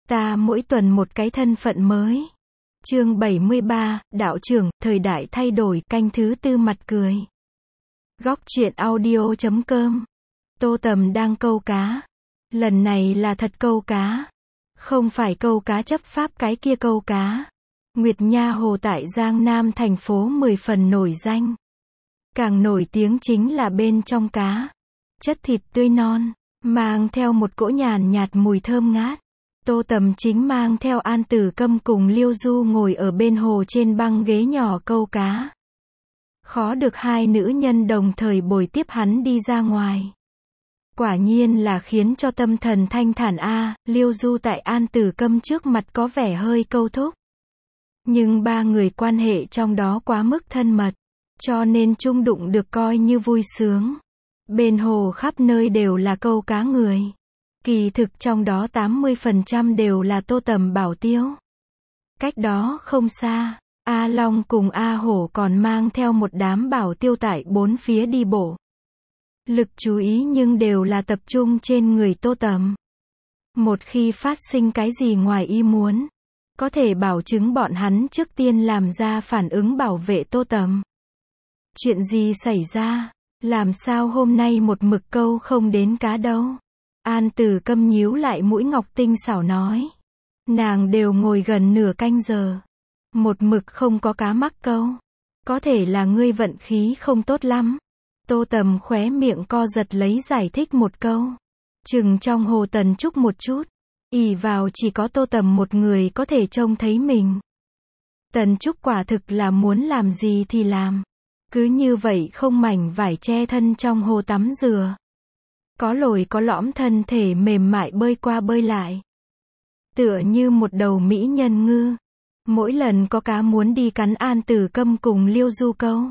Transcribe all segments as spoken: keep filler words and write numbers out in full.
Ta mỗi tuần một cái thân phận mới. Chương bảy mươi ba, đạo trưởng, thời đại thay đổi, canh thứ tư mặt cười. Góc truyện audio chấm com. Tô Tầm đang câu cá. Lần này là thật câu cá. Không phải câu cá chấp pháp cái kia câu cá. Nguyệt Nha Hồ tại Giang Nam thành phố mười phần nổi danh. Càng nổi tiếng chính là bên trong cá. Chất thịt tươi non, mang theo một cỗ nhàn nhạt mùi thơm ngát. Tô Tầm chính mang theo An Tử Câm cùng Liêu Du ngồi ở bên hồ trên băng ghế nhỏ câu cá. Khó được hai nữ nhân đồng thời bồi tiếp hắn đi ra ngoài. Quả nhiên là khiến cho tâm thần thanh thản a. Liêu Du tại An Tử Câm trước mặt có vẻ hơi câu thúc. Nhưng ba người quan hệ trong đó quá mức thân mật, cho nên chung đụng được coi như vui sướng. Bên hồ khắp nơi đều là câu cá người. Kỳ thực trong đó tám mươi phần trăm đều là Tô Tầm bảo tiêu. Cách đó không xa, A Long cùng A Hổ còn mang theo một đám bảo tiêu tại bốn phía đi bộ. Lực chú ý nhưng đều là tập trung trên người Tô Tầm. Một khi phát sinh cái gì ngoài ý muốn, có thể bảo chứng bọn hắn trước tiên làm ra phản ứng bảo vệ Tô Tầm. Chuyện gì xảy ra? Làm sao hôm nay một mực câu không đến cá đâu? An Tử Câm nhíu lại mũi ngọc tinh xảo nói. Nàng đều ngồi gần nửa canh giờ. Một mực không có cá mắc câu. Có thể là ngươi vận khí không tốt lắm. Tô Tầm khóe miệng co giật lấy giải thích một câu. Chừng trong hồ Tần Trúc một chút. Ỷ vào chỉ có Tô Tầm một người có thể trông thấy mình. Tần Trúc quả thực là muốn làm gì thì làm. Cứ như vậy không mảnh vải che thân trong hồ tắm rửa. Có lồi có lõm thân thể mềm mại bơi qua bơi lại. Tựa như một đầu mỹ nhân ngư. Mỗi lần có cá muốn đi cắn An Tử Câm cùng Liêu Du câu,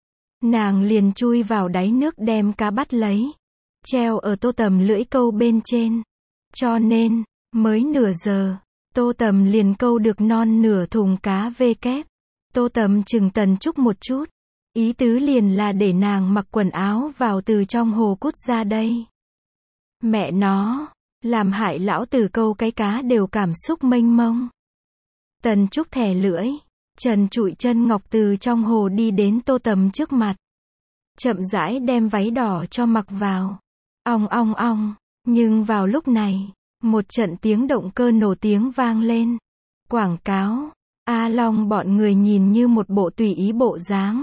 nàng liền chui vào đáy nước đem cá bắt lấy. Treo ở Tô Tầm lưỡi câu bên trên. Cho nên, mới nửa giờ, Tô Tầm liền câu được non nửa thùng cá vê kép. Tô Tầm chừng Tần Trúc một chút. Ý tứ liền là để nàng mặc quần áo vào từ trong hồ cút ra đây. Mẹ nó, làm hại lão tử câu cái cá đều cảm xúc mênh mông. Tần Trúc thè lưỡi, trần trụi chân ngọc từ trong hồ đi đến Tô Tầm trước mặt. Chậm rãi đem váy đỏ cho mặc vào. Ong ong ong, nhưng vào lúc này, một trận tiếng động cơ nổ tiếng vang lên. Quảng cáo, A Long bọn người nhìn như một bộ tùy ý bộ dáng.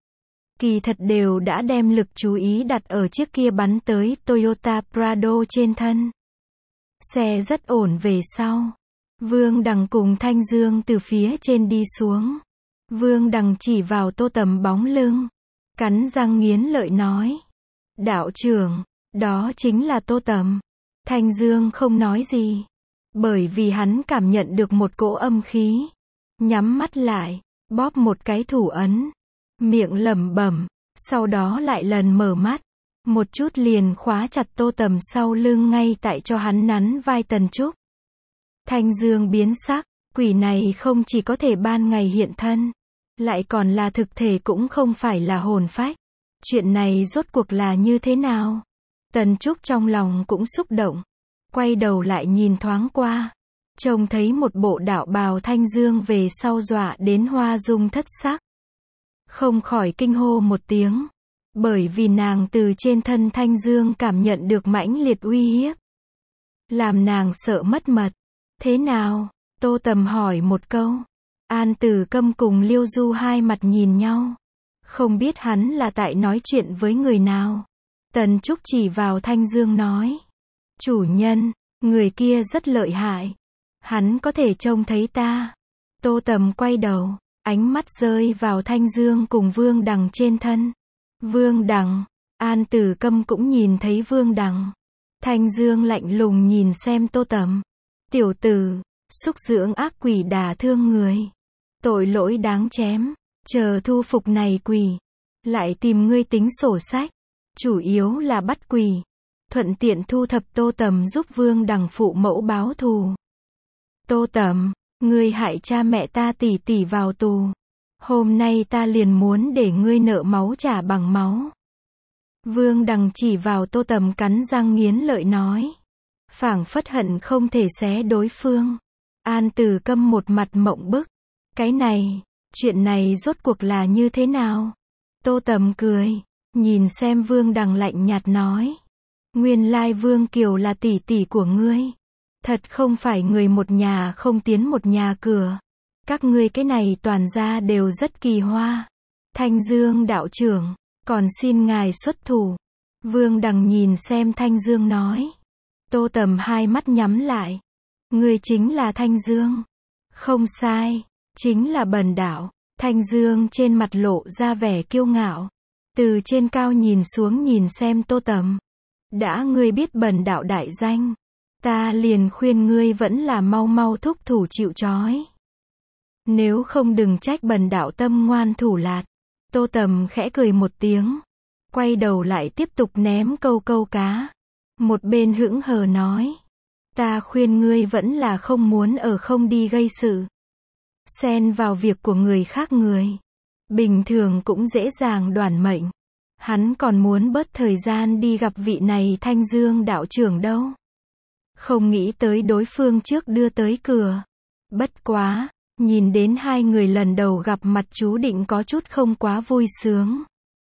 Kỳ thật đều đã đem lực chú ý đặt ở chiếc kia bắn tới Toyota Prado trên thân. Xe rất ổn về sau. Vương Đằng cùng Thanh Dương từ phía trên đi xuống. Vương Đằng chỉ vào Tô Tầm bóng lưng. Cắn răng nghiến lợi nói. Đạo trưởng, đó chính là Tô Tầm. Thanh Dương không nói gì. Bởi vì hắn cảm nhận được một cỗ âm khí. Nhắm mắt lại, bóp một cái thủ ấn. Miệng lẩm bẩm, sau đó lại lần mở mắt, một chút liền khóa chặt Tô Tầm sau lưng ngay tại cho hắn nắn vai Tần Trúc. Thanh Dương biến sắc, quỷ này không chỉ có thể ban ngày hiện thân, lại còn là thực thể cũng không phải là hồn phách. Chuyện này rốt cuộc là như thế nào? Tần Trúc trong lòng cũng xúc động, quay đầu lại nhìn thoáng qua, trông thấy một bộ đạo bào Thanh Dương về sau dọa đến hoa dung thất sắc. Không khỏi kinh hô một tiếng, bởi vì nàng từ trên thân Thanh Dương cảm nhận được mãnh liệt uy hiếp. Làm nàng sợ mất mật. Thế nào? Tô Tầm hỏi một câu. An Tử Câm cùng Liêu Du hai mặt nhìn nhau. Không biết hắn là tại nói chuyện với người nào. Tần Trúc chỉ vào Thanh Dương nói. Chủ nhân, người kia rất lợi hại. Hắn có thể trông thấy ta. Tô Tầm quay đầu. Ánh mắt rơi vào Thanh Dương cùng Vương Đằng trên thân. Vương Đằng, An Tử Câm cũng nhìn thấy Vương Đằng. Thanh Dương lạnh lùng nhìn xem Tô Tầm. Tiểu tử, xúc dưỡng ác quỷ đả thương người. Tội lỗi đáng chém. Chờ thu phục này quỷ. Lại tìm ngươi tính sổ sách. Chủ yếu là bắt quỷ. Thuận tiện thu thập Tô Tầm giúp Vương Đằng phụ mẫu báo thù. Tô Tầm, ngươi hại cha mẹ ta tỉ tỉ vào tù. Hôm nay ta liền muốn để ngươi nợ máu trả bằng máu. Vương Đằng chỉ vào Tô Tầm cắn răng nghiến lợi nói. phảng phất hận không thể xé đối phương. An Từ Câm một mặt mộng bức. Cái này, chuyện này rốt cuộc là như thế nào? Tô Tầm cười, nhìn xem Vương Đằng lạnh nhạt nói. Nguyên lai Vương Kiều là tỷ tỷ của ngươi. Thật không phải người một nhà không tiến một nhà cửa. Các ngươi cái này toàn ra đều rất kỳ hoa. Thanh Dương đạo trưởng, còn xin ngài xuất thủ. Vương Đằng nhìn xem Thanh Dương nói. Tô Tầm hai mắt nhắm lại. Ngươi chính là Thanh Dương. Không sai, chính là Bần đạo. Thanh Dương trên mặt lộ ra vẻ kiêu ngạo. Từ trên cao nhìn xuống nhìn xem Tô Tầm. Đã ngươi biết Bần đạo đại danh, ta liền khuyên ngươi vẫn là mau mau thúc thủ chịu trói. Nếu không đừng trách Bần đạo tâm ngoan thủ lạt. Tô Tầm khẽ cười một tiếng, quay đầu lại tiếp tục ném câu câu cá. Một bên hững hờ nói. Ta khuyên ngươi vẫn là không muốn ở không đi gây sự. Xen vào việc của người khác người. Bình thường cũng dễ dàng đoản mệnh. Hắn còn muốn bớt thời gian đi gặp vị này Thanh Dương đạo trưởng đâu. Không nghĩ tới đối phương trước đưa tới cửa. Bất quá, nhìn đến hai người lần đầu gặp mặt chú định có chút không quá vui sướng.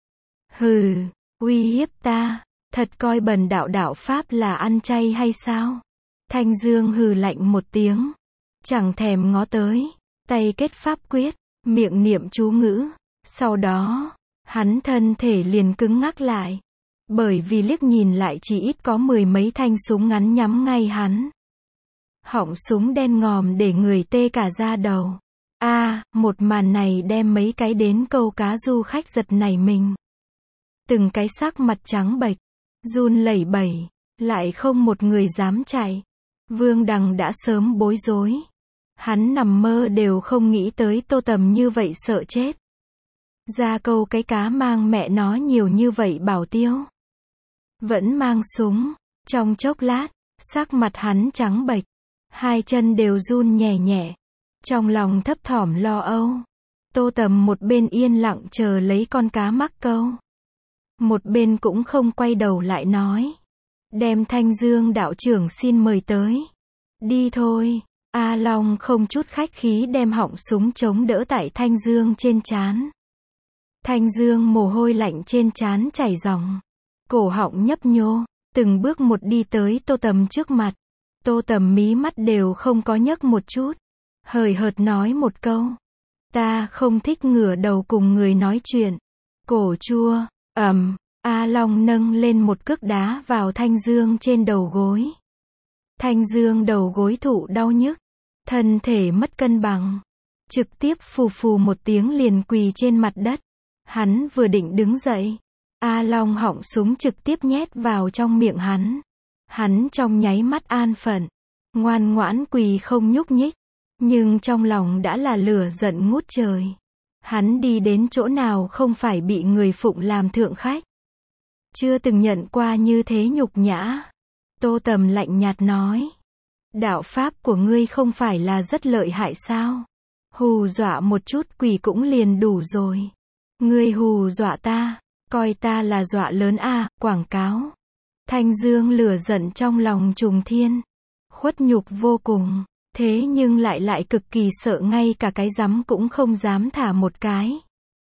Hừ, uy hiếp ta, thật coi Bần đạo đạo pháp là ăn chay hay sao? Thanh Dương hừ lạnh một tiếng, chẳng thèm ngó tới, tay kết pháp quyết, miệng niệm chú ngữ, sau đó, hắn thân thể liền cứng ngắc lại, bởi vì liếc nhìn lại chỉ ít có mười mấy thanh súng ngắn nhắm ngay hắn. Họng súng đen ngòm để người tê cả da đầu. A, à, một màn này đem mấy cái đến câu cá du khách giật nảy mình. Từng cái sắc mặt trắng bệch, run lẩy bẩy, lại không một người dám chạy. Vương Đằng đã sớm bối rối. Hắn nằm mơ đều không nghĩ tới Tô Tầm như vậy sợ chết. Ra câu cái cá mang mẹ nó nhiều như vậy bảo tiêu. Vẫn mang súng. Trong chốc lát, sắc mặt hắn trắng bệch. Hai chân đều run nhẹ nhẹ. Trong lòng thấp thỏm lo âu. Tô Tầm một bên yên lặng chờ lấy con cá mắc câu. Một bên cũng không quay đầu lại nói. Đem Thanh Dương đạo trưởng xin mời tới. Đi thôi. A Long không chút khách khí đem họng súng chống đỡ tại Thanh Dương trên trán. Thanh Dương mồ hôi lạnh trên trán chảy ròng. Cổ họng nhấp nhô, từng bước một đi tới Tô Tầm trước mặt. Tô Tầm mí mắt đều không có nhấc một chút. Hời hợt nói một câu. Ta không thích ngửa đầu cùng người nói chuyện. Cổ chua, ầm. A Long nâng lên một cước đá vào Thanh Dương trên đầu gối. Thanh Dương đầu gối thụ đau nhức. Thân thể mất cân bằng. Trực tiếp phù phù một tiếng liền quỳ trên mặt đất. Hắn vừa định đứng dậy. A Long họng súng trực tiếp nhét vào trong miệng hắn. Hắn trong nháy mắt an phận. Ngoan ngoãn quỳ không nhúc nhích. Nhưng trong lòng đã là lửa giận ngút trời. Hắn đi đến chỗ nào không phải bị người phụng làm thượng khách. Chưa từng nhận qua như thế nhục nhã. Tô Tầm lạnh nhạt nói. Đạo pháp của ngươi không phải là rất lợi hại sao? Hù dọa một chút quỷ cũng liền đủ rồi. Ngươi hù dọa ta, coi ta là dọa lớn à, quảng cáo. Thanh Dương lửa giận trong lòng trùng thiên. Khuất nhục vô cùng, thế nhưng lại lại cực kỳ sợ ngay cả cái rắm cũng không dám thả một cái.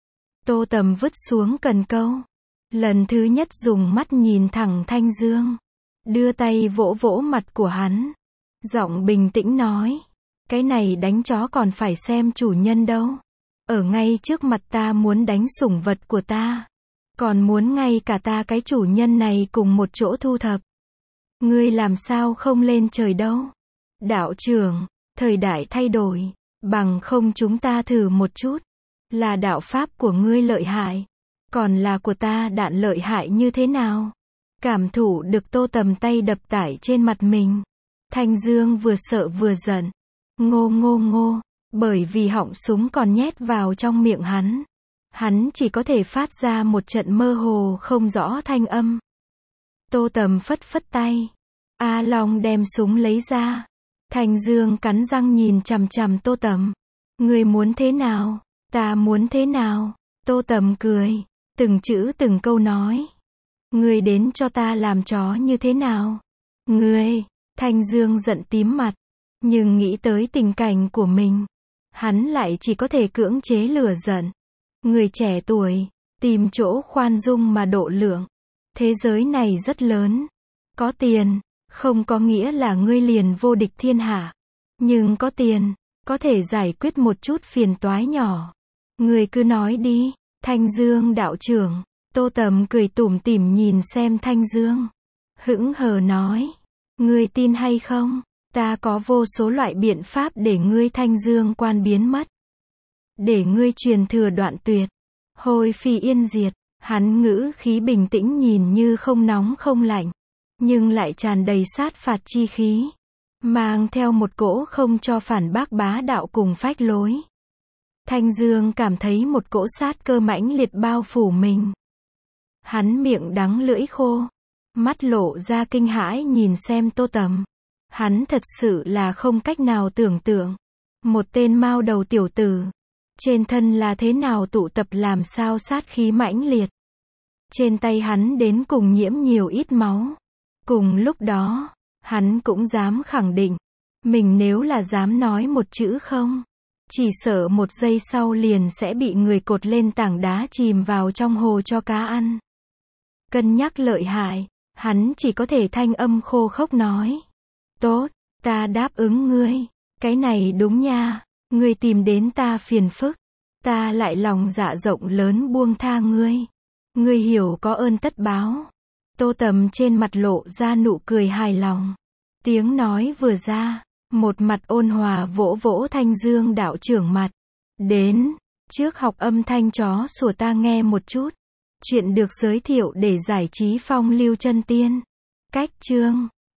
Tô Tầm vứt xuống cần câu. Lần thứ nhất dùng mắt nhìn thẳng Thanh Dương. Đưa tay vỗ vỗ mặt của hắn. Giọng bình tĩnh nói. Cái này đánh chó còn phải xem chủ nhân đâu. Ở ngay trước mặt ta muốn đánh sủng vật của ta. Còn muốn ngay cả ta cái chủ nhân này cùng một chỗ thu thập. Ngươi làm sao không lên trời đâu. Đạo trưởng, thời đại thay đổi. Bằng không chúng ta thử một chút. Là đạo pháp của ngươi lợi hại. Còn là của ta đạn lợi hại như thế nào? Cảm thụ được Tô Tầm tay đập tải trên mặt mình. Thanh Dương vừa sợ vừa giận. Ngô ngô ngô. Bởi vì họng súng còn nhét vào trong miệng hắn. Hắn chỉ có thể phát ra một trận mơ hồ không rõ thanh âm. Tô Tầm phất phất tay. A Long đem súng lấy ra. Thanh Dương cắn răng nhìn chằm chằm Tô Tầm. Ngươi muốn thế nào? Ta muốn thế nào? Tô Tầm cười. Từng chữ từng câu nói. Ngươi đến cho ta làm chó như thế nào? Ngươi, Thanh Dương giận tím mặt, nhưng nghĩ tới tình cảnh của mình, hắn lại chỉ có thể cưỡng chế lửa giận. Người trẻ tuổi, tìm chỗ khoan dung mà độ lượng. Thế giới này rất lớn. Có tiền, không có nghĩa là ngươi liền vô địch thiên hạ. Nhưng có tiền, có thể giải quyết một chút phiền toái nhỏ. Ngươi cứ nói đi, Thanh Dương đạo trưởng. Tô Tầm cười tủm tỉm nhìn xem Thanh Dương. Hững hờ nói, ngươi tin hay không, ta có vô số loại biện pháp để ngươi Thanh Dương quan biến mất. Để ngươi truyền thừa đoạn tuyệt, hồi phi yên diệt. Hắn ngữ khí bình tĩnh nhìn như không nóng không lạnh, nhưng lại tràn đầy sát phạt chi khí, mang theo một cỗ không cho phản bác bá đạo cùng phách lối. Thanh Dương cảm thấy một cỗ sát cơ mãnh liệt bao phủ mình. Hắn miệng đắng lưỡi khô, mắt lộ ra kinh hãi nhìn xem Tô Tầm. Hắn thật sự là không cách nào tưởng tượng, một tên mao đầu tiểu tử, trên thân là thế nào tụ tập làm sao sát khí mãnh liệt. Trên tay hắn đến cùng nhiễm nhiều ít máu. Cùng lúc đó, hắn cũng dám khẳng định, mình nếu là dám nói một chữ không, chỉ sợ một giây sau liền sẽ bị người cột lên tảng đá chìm vào trong hồ cho cá ăn. Cân nhắc lợi hại, hắn chỉ có thể thanh âm khô khốc nói. Tốt, ta đáp ứng ngươi. Cái này đúng nha, ngươi tìm đến ta phiền phức, ta lại lòng dạ rộng lớn buông tha ngươi. Ngươi hiểu có ơn tất báo. Tô Tầm trên mặt lộ ra nụ cười hài lòng. Tiếng nói vừa ra, một mặt ôn hòa vỗ vỗ Thanh Dương đạo trưởng mặt. Đến, trước học âm thanh chó sủa ta nghe một chút. Chuyện được giới thiệu để giải trí phong lưu chân tiên. Cách chương